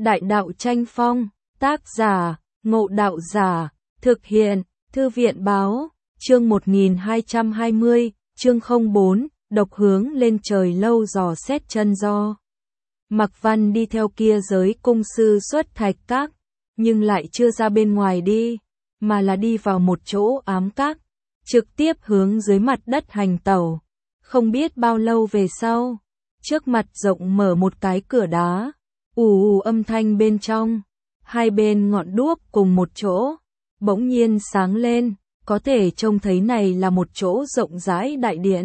Đại đạo tranh phong, tác giả, Ngộ Đạo Giả, thực hiện, Thư viện báo, chương 1220, chương 04, độc hướng lên trời lâu dò xét chân do. Mạc Văn đi theo kia giới cung sư xuất Thạch Các, nhưng lại chưa ra bên ngoài đi, mà là đi vào một chỗ ám các, trực tiếp hướng dưới mặt đất hành tẩu. Không biết bao lâu về sau, trước mặt rộng mở một cái cửa đá, ù ù âm thanh bên trong, hai bên ngọn đuốc cùng một chỗ, bỗng nhiên sáng lên, có thể trông thấy này là một chỗ rộng rãi đại điện.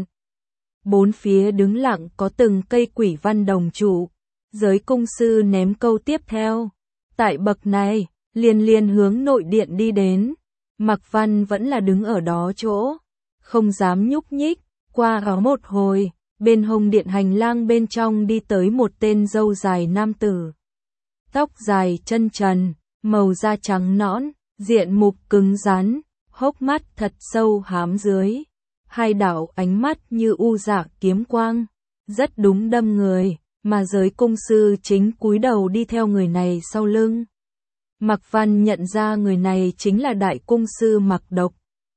Bốn phía đứng lặng có từng cây quỷ văn đồng trụ, giới cung sư ném câu tiếp theo. Tại bậc này, liền hướng nội điện đi đến, Mạc Văn vẫn là đứng ở đó chỗ, không dám nhúc nhích. Qua đó một hồi, bên hông điện hành lang bên trong đi tới một tên râu dài nam tử. Tóc dài chân trần, màu da trắng nõn, diện mục cứng rắn, hốc mắt thật sâu hám dưới. Hai đạo ánh mắt như u dạ kiếm quang, rất đúng đâm người, mà giới cung sư chính cúi đầu đi theo người này sau lưng. Mạc Văn nhận ra người này chính là đại cung sư Mạc Độc.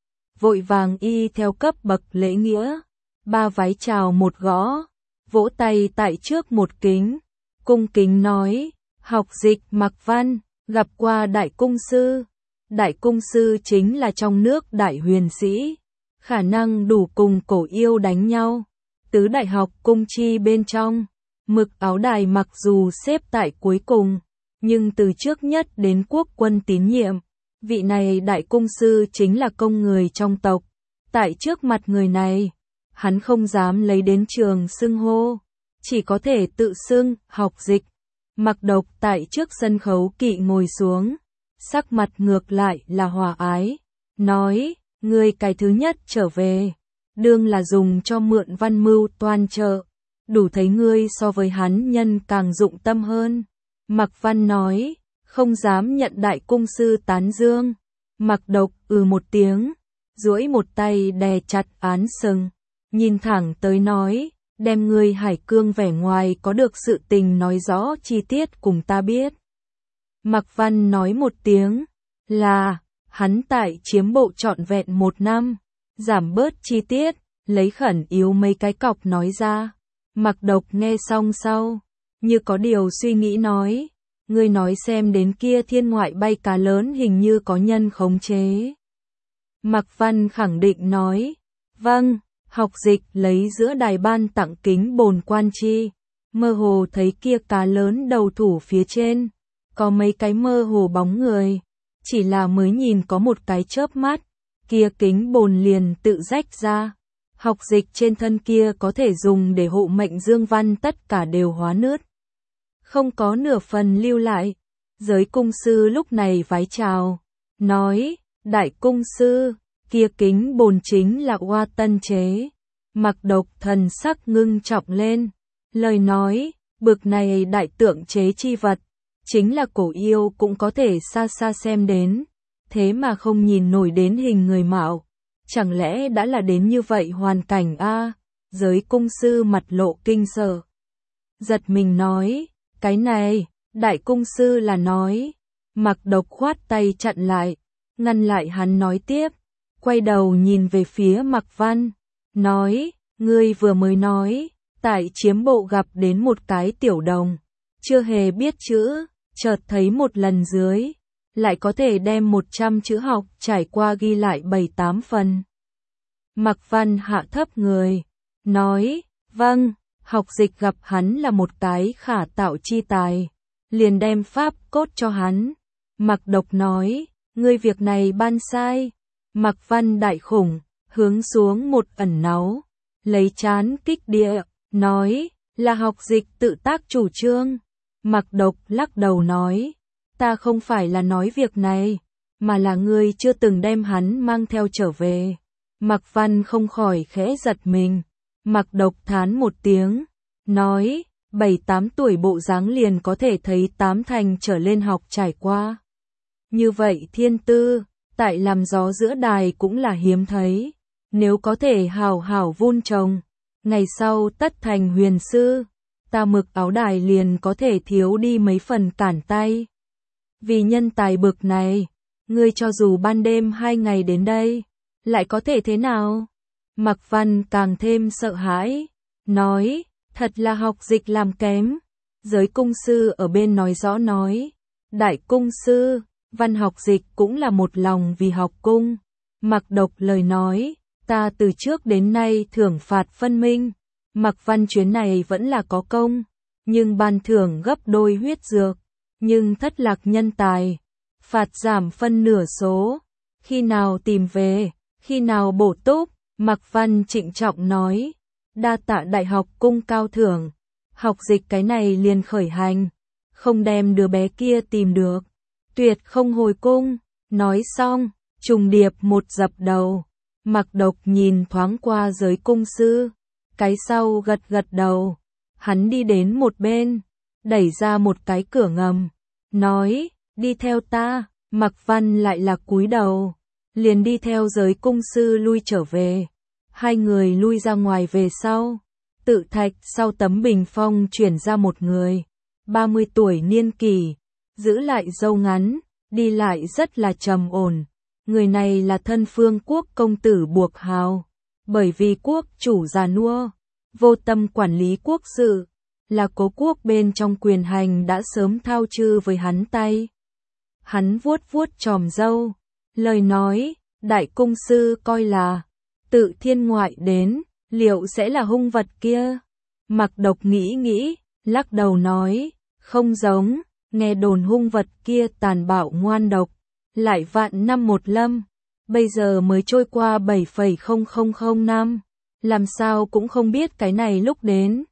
Vội vàng y theo cấp bậc lễ nghĩa, ba vái chào một gõ, vỗ tay tại trước một kính, cung kính nói, học dịch Mạc Văn, gặp qua đại cung sư. Đại cung sư chính là trong nước đại huyền sĩ, khả năng đủ cùng cổ yêu đánh nhau. Tứ đại học cung chi bên trong, Mực Áo Đài mặc dù xếp tại cuối cùng, nhưng từ trước nhất đến quốc quân tín nhiệm, vị này đại cung sư chính là công người trong tộc. Tại trước mặt người này, hắn không dám lấy đến trường xưng hô, chỉ có thể tự xưng, học dịch. Mạc Độc tại trước sân khấu kỵ ngồi xuống, sắc mặt ngược lại là hòa ái, nói, người cái thứ nhất trở về, đương là dùng cho mượn văn mưu toan trợ, đủ thấy ngươi so với hắn nhân càng dụng tâm hơn. Mạc Văn nói, không dám nhận đại cung sư tán dương. Mạc Độc một tiếng, duỗi một tay đè chặt án sừng, nhìn thẳng tới nói, đem ngươi Hải Cương vẻ ngoài có được sự tình nói rõ chi tiết cùng ta biết. Mạc Văn nói một tiếng, là, hắn tại chiếm bộ trọn vẹn 1 năm, giảm bớt chi tiết, lấy khẩn yếu mấy cái cọc nói ra. Mạc Độc nghe xong sau, như có điều suy nghĩ nói, ngươi nói xem đến kia thiên ngoại bay cá lớn hình như có nhân khống chế. Mạc Văn khẳng định nói, vâng, học dịch lấy giữa đài ban tặng kính bồn quan chi, mơ hồ thấy kia cá lớn đầu thủ phía trên, có mấy cái mơ hồ bóng người, chỉ là mới nhìn có một cái chớp mắt, kia kính bồn liền tự rách ra. Học dịch trên thân kia có thể dùng để hộ mệnh dương văn tất cả đều hóa nứt, không có nửa phần lưu lại. Giới cung sư lúc này vái chào, nói, đại cung sư, kia kính bồn chính là Oa Tân chế. Mạc Độc thần sắc ngưng trọng lên, lời nói, bực này đại tượng chế chi vật, chính là cổ yêu cũng có thể xa xa xem đến, thế mà không nhìn nổi đến hình người mạo, chẳng lẽ đã là đến như vậy hoàn cảnh a? Giới cung sư mặt lộ kinh sợ, giật mình nói, cái này, đại cung sư là nói. Mạc Độc khoát tay chặn lại, ngăn lại hắn nói tiếp, quay đầu nhìn về phía Mạc Văn, nói, ngươi vừa mới nói, tại chiếm bộ gặp đến một cái tiểu đồng, chưa hề biết chữ, chợt thấy một lần dưới, lại có thể đem 100 chữ học trải qua ghi lại 7-8 phần. Mạc Văn hạ thấp người, nói, vâng, học dịch gặp hắn là một cái khả tạo chi tài, liền đem pháp cốt cho hắn. Mạc Độc nói, ngươi việc này ban sai. Mạc Văn đại khủng, hướng xuống một ẩn náu, lấy trán kích địa, nói, là học dịch tự tác chủ trương. Mạc Độc lắc đầu nói, ta không phải là nói việc này, mà là ngươi chưa từng đem hắn mang theo trở về. Mạc Văn không khỏi khẽ giật mình. Mạc Độc thán một tiếng, nói, 7-8 tuổi bộ dáng liền có thể thấy 8 thành trở lên học trải qua. Như vậy thiên tư, tại làm gió giữa đài cũng là hiếm thấy, nếu có thể hào hảo vun trồng, ngày sau tất thành huyền sư. ta Mực Áo Đài liền có thể thiếu đi mấy phần cản tay. Vì nhân tài bực này, ngươi cho dù ban đêm 2 ngày đến đây, lại có thể thế nào? Mạc Văn càng thêm sợ hãi, nói, thật là học dịch làm kém. Giới cung sư ở bên nói rõ nói, đại cung sư, văn học dịch cũng là một lòng vì học cung. Mạc Độc lời nói, ta từ trước đến nay thưởng phạt phân minh, Mạc Văn chuyến này vẫn là có công, nhưng ban thưởng gấp đôi huyết dược, nhưng thất lạc nhân tài, phạt giảm phân nửa số, khi nào tìm về, khi nào bổ túc. Mạc Văn trịnh trọng nói, đa tạ đại học cung cao thưởng, học dịch cái này liền khởi hành, không đem đứa bé kia tìm được, tuyệt không hồi cung. Nói xong, trùng điệp một dập đầu. Mạc Độc nhìn thoáng qua giới cung sư, cái sau gật gật đầu, hắn đi đến một bên, đẩy ra một cái cửa ngầm, nói, đi theo ta. Mạc Văn lại là cúi đầu, liền đi theo giới cung sư lui trở về. Hai người lui ra ngoài về sau, tự thạch sau tấm bình phong chuyển ra một người, 30 tuổi niên kỷ, giữ lại râu ngắn, đi lại rất là trầm ổn. Người này là thân Phương Quốc công tử Buộc Hào, bởi vì quốc chủ già nua, vô tâm quản lý quốc sự, là cố quốc bên trong quyền hành đã sớm thao chư với hắn tay. Hắn vuốt vuốt chòm râu, lời nói, đại cung sư coi là tự thiên ngoại đến, liệu sẽ là hung vật kia? Mạc Độc nghĩ nghĩ, lắc đầu nói, không giống, nghe đồn hung vật kia tàn bạo ngoan độc, lại vạn năm một lâm, bây giờ mới trôi qua 7,0000 năm, làm sao cũng không biết cái này lúc đến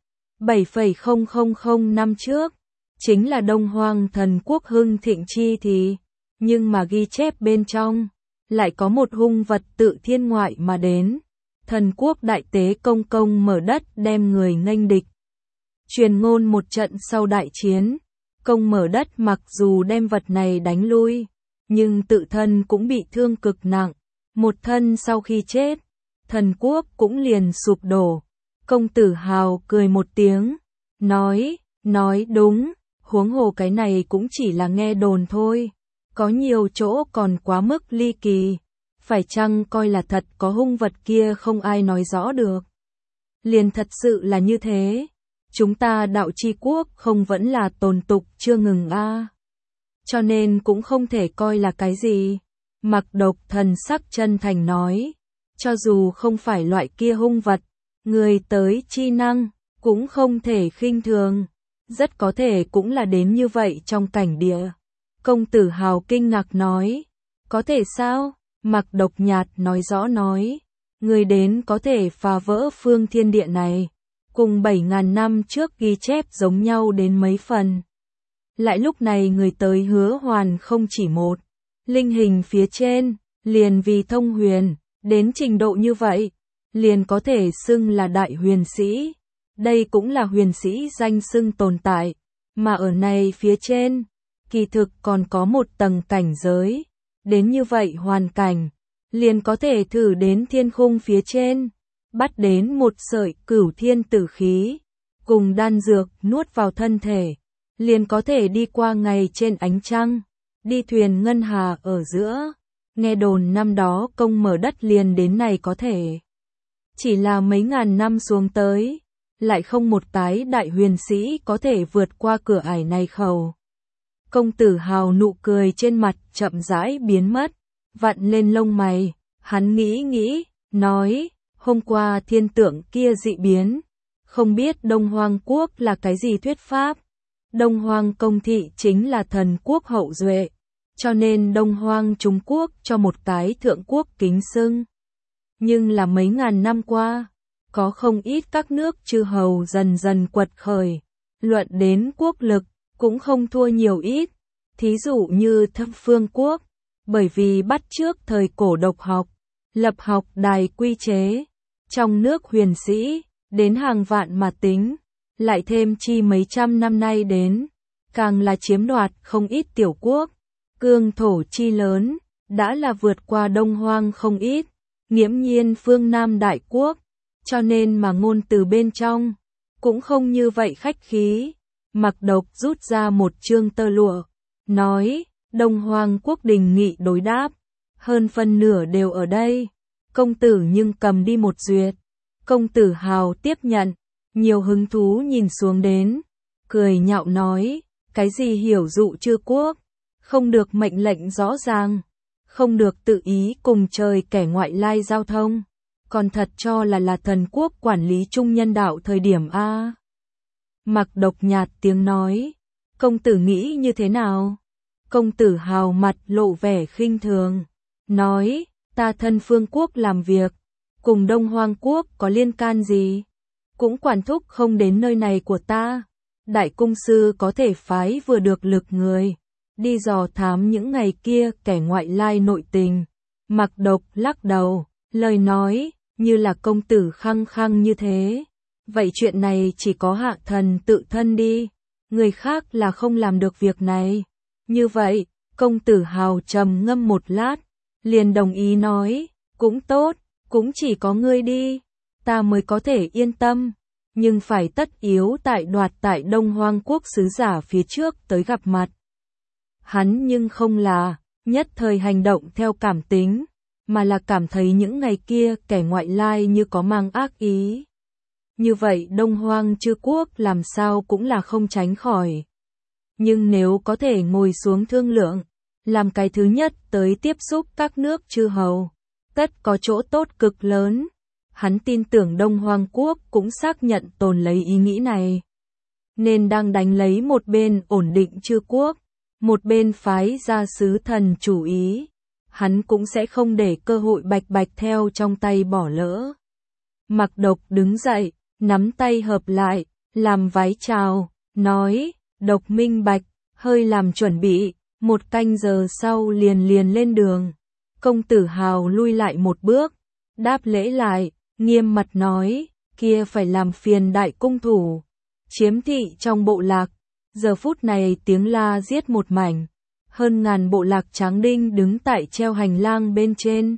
7,000 năm trước, chính là Đông Hoang thần quốc hưng thịnh chi thì, nhưng mà ghi chép bên trong, lại có một hung vật tự thiên ngoại mà đến, thần quốc đại tế công công mở đất đem người nghênh địch. Truyền ngôn một trận sau đại chiến, công mở đất mặc dù đem vật này đánh lui, nhưng tự thân cũng bị thương cực nặng, một thân sau khi chết, thần quốc cũng liền sụp đổ. Công tử Hào cười một tiếng, nói đúng, huống hồ cái này cũng chỉ là nghe đồn thôi, có nhiều chỗ còn quá mức ly kỳ, phải chăng coi là thật có hung vật kia không ai nói rõ được. Liền thật sự là như thế, chúng ta đạo chi quốc không vẫn là tồn tục chưa ngừng cho nên cũng không thể coi là cái gì. Mạc Độc thần sắc chân thành nói, cho dù không phải loại kia hung vật, người tới chi năng, cũng không thể khinh thường, rất có thể cũng là đến như vậy trong cảnh địa. Công tử Hào kinh ngạc nói, có thể sao? Mạc Độc nhạt nói rõ nói, người đến có thể phá vỡ phương thiên địa này, cùng 7.000 năm trước ghi chép giống nhau đến mấy phần. Lại lúc này người tới Hứa Hoàn không chỉ một, linh hình phía trên, liền vì thông huyền, đến trình độ như vậy, liền có thể xưng là đại huyền sĩ. Đây cũng là huyền sĩ danh xưng tồn tại, mà ở này phía trên, kỳ thực còn có một tầng cảnh giới, đến như vậy hoàn cảnh, liền có thể thử đến thiên khung phía trên, bắt đến một sợi cửu thiên tử khí, cùng đan dược nuốt vào thân thể, liền có thể đi qua ngày trên ánh trăng, đi thuyền ngân hà ở giữa. Nghe đồn năm đó công mở đất liền đến này có thể. Chỉ là mấy ngàn năm xuống tới, lại không một cái đại huyền sĩ có thể vượt qua cửa ải này khẩu. Công tử Hào nụ cười trên mặt chậm rãi biến mất, vặn lên lông mày, hắn nghĩ, nói, hôm qua thiên tượng kia dị biến, không biết Đông Hoang quốc là cái gì thuyết pháp. Đông Hoang công thị chính là thần quốc hậu duệ, cho nên Đông Hoang Trung Quốc cho một cái thượng quốc kính xưng. Nhưng là mấy ngàn năm qua, có không ít các nước chư hầu dần dần quật khởi, luận đến quốc lực, cũng không thua nhiều ít. Thí dụ như Thâm Phương Quốc, bởi vì bắt chước thời cổ độc học, lập học đài quy chế, trong nước huyền sĩ, đến hàng vạn mà tính, lại thêm chi mấy trăm năm nay đến, càng là chiếm đoạt không ít tiểu quốc, cương thổ chi lớn, đã là vượt qua Đông Hoang không ít, nghiễm nhiên phương Nam đại quốc, cho nên mà ngôn từ bên trong, cũng không như vậy khách khí. Mặc Độc rút ra một chương tơ lụa, nói, Đông Hoang quốc đình nghị đối đáp, hơn phân nửa đều ở đây. Công tử nhưng cầm đi một duyệt. Công tử Hào tiếp nhận, nhiều hứng thú nhìn xuống đến, cười nhạo nói, cái gì hiểu dụ chư quốc, không được mệnh lệnh rõ ràng, không được tự ý cùng trời kẻ ngoại lai giao thông, còn thật cho là thần quốc quản lý chung nhân đạo thời điểm A. Mặc Độc nhạt tiếng nói, công tử nghĩ như thế nào? Công tử Hào mặt lộ vẻ khinh thường, nói, ta thân phương quốc làm việc, cùng Đông Hoang quốc có liên can gì? Cũng quản thúc không đến nơi này của ta. Đại cung sư có thể phái vừa được lực người, đi dò thám những ngày kia kẻ ngoại lai nội tình. Mặc Độc lắc đầu, lời nói, như là công tử khăng khăng như thế. Vậy chuyện này chỉ có hạ thần tự thân đi, người khác là không làm được việc này. Như vậy, công tử Hào trầm ngâm một lát, liền đồng ý nói, cũng tốt, cũng chỉ có ngươi đi, ta mới có thể yên tâm, nhưng phải tất yếu tại Đông Hoang quốc sứ giả phía trước tới gặp mặt. Hắn nhưng không là nhất thời hành động theo cảm tính, mà là cảm thấy những ngày kia kẻ ngoại lai như có mang ác ý. Như vậy Đông Hoang chư quốc làm sao cũng là không tránh khỏi. Nhưng nếu có thể ngồi xuống thương lượng, làm cái thứ nhất tới tiếp xúc các nước chư hầu, tất có chỗ tốt cực lớn. Hắn tin tưởng Đông Hoang quốc cũng xác nhận tồn lấy ý nghĩ này. Nên đang đánh lấy một bên ổn định chư quốc, một bên phái ra sứ thần chủ ý. Hắn cũng sẽ không để cơ hội bạch bạch theo trong tay bỏ lỡ. Mặc Độc đứng dậy, nắm tay hợp lại, làm vái chào, nói, Độc minh bạch, hơi làm chuẩn bị, 1 canh giờ sau liền lên đường. Công tử Hào lui lại một bước, đáp lễ lại, nghiêm mặt nói, kia phải làm phiền đại cung thủ. Chiếm thị trong bộ lạc, giờ phút này tiếng la giết một mảnh, hơn ngàn bộ lạc tráng đinh đứng tại treo hành lang bên trên.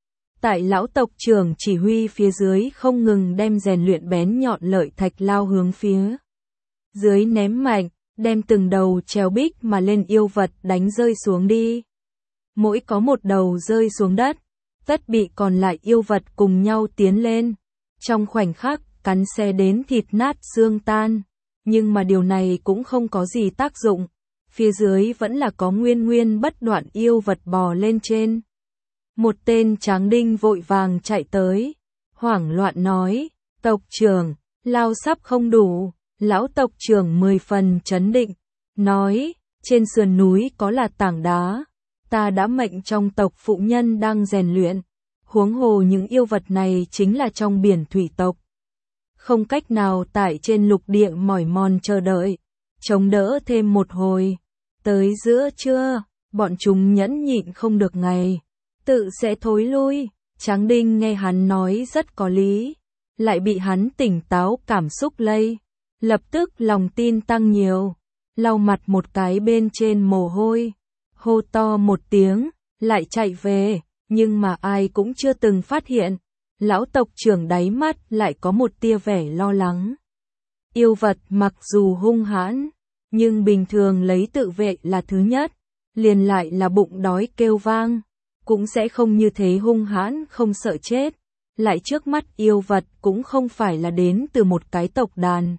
Tại lão tộc trưởng chỉ huy phía dưới không ngừng đem rèn luyện bén nhọn lợi thạch lao hướng phía dưới ném mạnh, đem từng đầu treo bích mà lên yêu vật đánh rơi xuống đi. Mỗi có một đầu rơi xuống đất, tất bị còn lại yêu vật cùng nhau tiến lên. Trong khoảnh khắc, cắn xé đến thịt nát xương tan. Nhưng mà điều này cũng không có gì tác dụng. Phía dưới vẫn là có nguyên bất đoạn yêu vật bò lên trên. Một tên tráng đinh vội vàng chạy tới, hoảng loạn nói, tộc trưởng, lao sắp không đủ. Lão tộc trưởng 10 phần chấn định, nói, trên sườn núi có là tảng đá, ta đã mệnh trong tộc phụ nhân đang rèn luyện, huống hồ những yêu vật này chính là trong biển thủy tộc. Không cách nào tại trên lục địa mỏi mòn chờ đợi, chống đỡ thêm một hồi, tới giữa trưa, bọn chúng nhẫn nhịn không được ngày, tự sẽ thối lui. Tráng đinh nghe hắn nói rất có lý, lại bị hắn tỉnh táo cảm xúc lây. Lập tức lòng tin tăng nhiều, lau mặt một cái bên trên mồ hôi, hô to một tiếng, lại chạy về, nhưng mà ai cũng chưa từng phát hiện, lão tộc trưởng đáy mắt lại có một tia vẻ lo lắng. Yêu vật mặc dù hung hãn, nhưng bình thường lấy tự vệ là thứ nhất, liền lại là bụng đói kêu vang, cũng sẽ không như thế hung hãn không sợ chết, lại trước mắt yêu vật cũng không phải là đến từ một cái tộc đàn.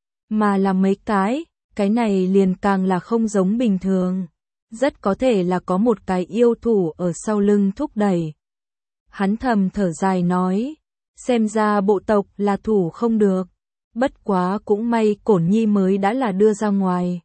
Mà là mấy cái này liền càng là không giống bình thường. Rất có thể là có một cái yêu thủ ở sau lưng thúc đẩy. Hắn thầm thở dài nói, xem ra bộ tộc là thủ không được. Bất quá cũng may Cổn Nhi mới đã là đưa ra ngoài.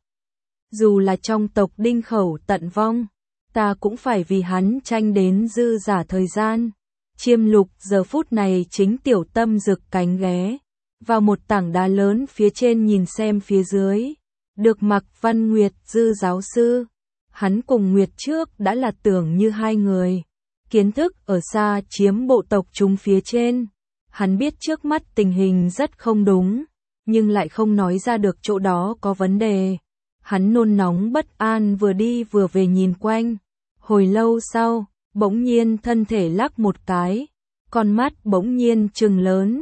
Dù là trong tộc đinh khẩu tận vong, ta cũng phải vì hắn tranh đến dư giả thời gian. Chiêm Lục giờ phút này chính tiểu tâm rực cánh ghé vào một tảng đá lớn phía trên nhìn xem phía dưới, được mặc Văn Nguyệt Dư giáo sư. Hắn cùng Nguyệt trước đã là tưởng như hai người, kiến thức ở xa chiếm bộ tộc chúng phía trên. Hắn biết trước mắt tình hình rất không đúng, nhưng lại không nói ra được chỗ đó có vấn đề. Hắn nôn nóng bất an vừa đi vừa về nhìn quanh. Hồi lâu sau, bỗng nhiên thân thể lắc một cái, con mắt bỗng nhiên trừng lớn.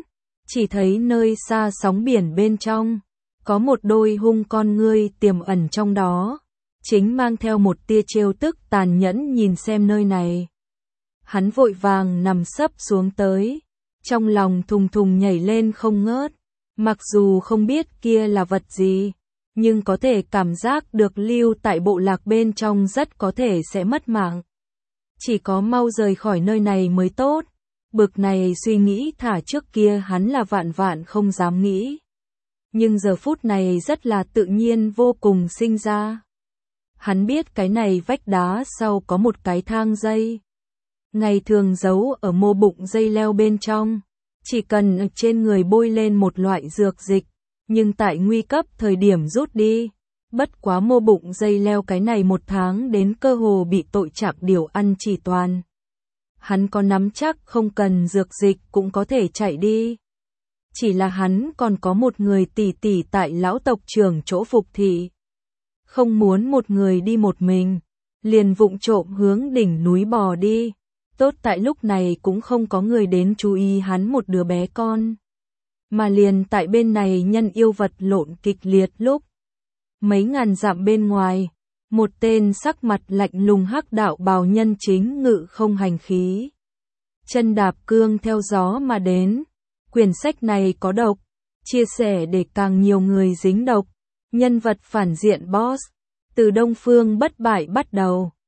Chỉ thấy nơi xa sóng biển bên trong, có một đôi hung con ngươi tiềm ẩn trong đó, chính mang theo một tia trêu tức tàn nhẫn nhìn xem nơi này. Hắn vội vàng nằm sấp xuống tới, trong lòng thùng thùng nhảy lên không ngớt, mặc dù không biết kia là vật gì, nhưng có thể cảm giác được lưu tại bộ lạc bên trong rất có thể sẽ mất mạng. Chỉ có mau rời khỏi nơi này mới tốt. Bực này suy nghĩ thả trước kia hắn là vạn vạn không dám nghĩ. Nhưng giờ phút này rất là tự nhiên vô cùng sinh ra. Hắn biết cái này vách đá sau có một cái thang dây. Ngày thường giấu ở mô bụng dây leo bên trong. Chỉ cần ở trên người bôi lên một loại dược dịch. Nhưng tại nguy cấp thời điểm rút đi. Bất quá mô bụng dây leo cái này một tháng đến cơ hồ bị tội chạc điều ăn chỉ toàn. Hắn có nắm chắc không cần dược dịch cũng có thể chạy đi. Chỉ là hắn còn có một người tỷ tỷ tại lão tộc trưởng chỗ phục thị. Không muốn một người đi một mình, liền vụng trộm hướng đỉnh núi bò đi. Tốt tại lúc này cũng không có người đến chú ý hắn một đứa bé con. Mà liền tại bên này nhân yêu vật lộn kịch liệt lúc. Mấy ngàn dặm bên ngoài, một tên sắc mặt lạnh lùng hắc đạo bào nhân chính ngự không hành khí. Chân đạp cương theo gió mà đến. Quyển sách này có độc, chia sẻ để càng nhiều người dính độc. Nhân vật phản diện boss, từ Đông Phương bất bại bắt đầu.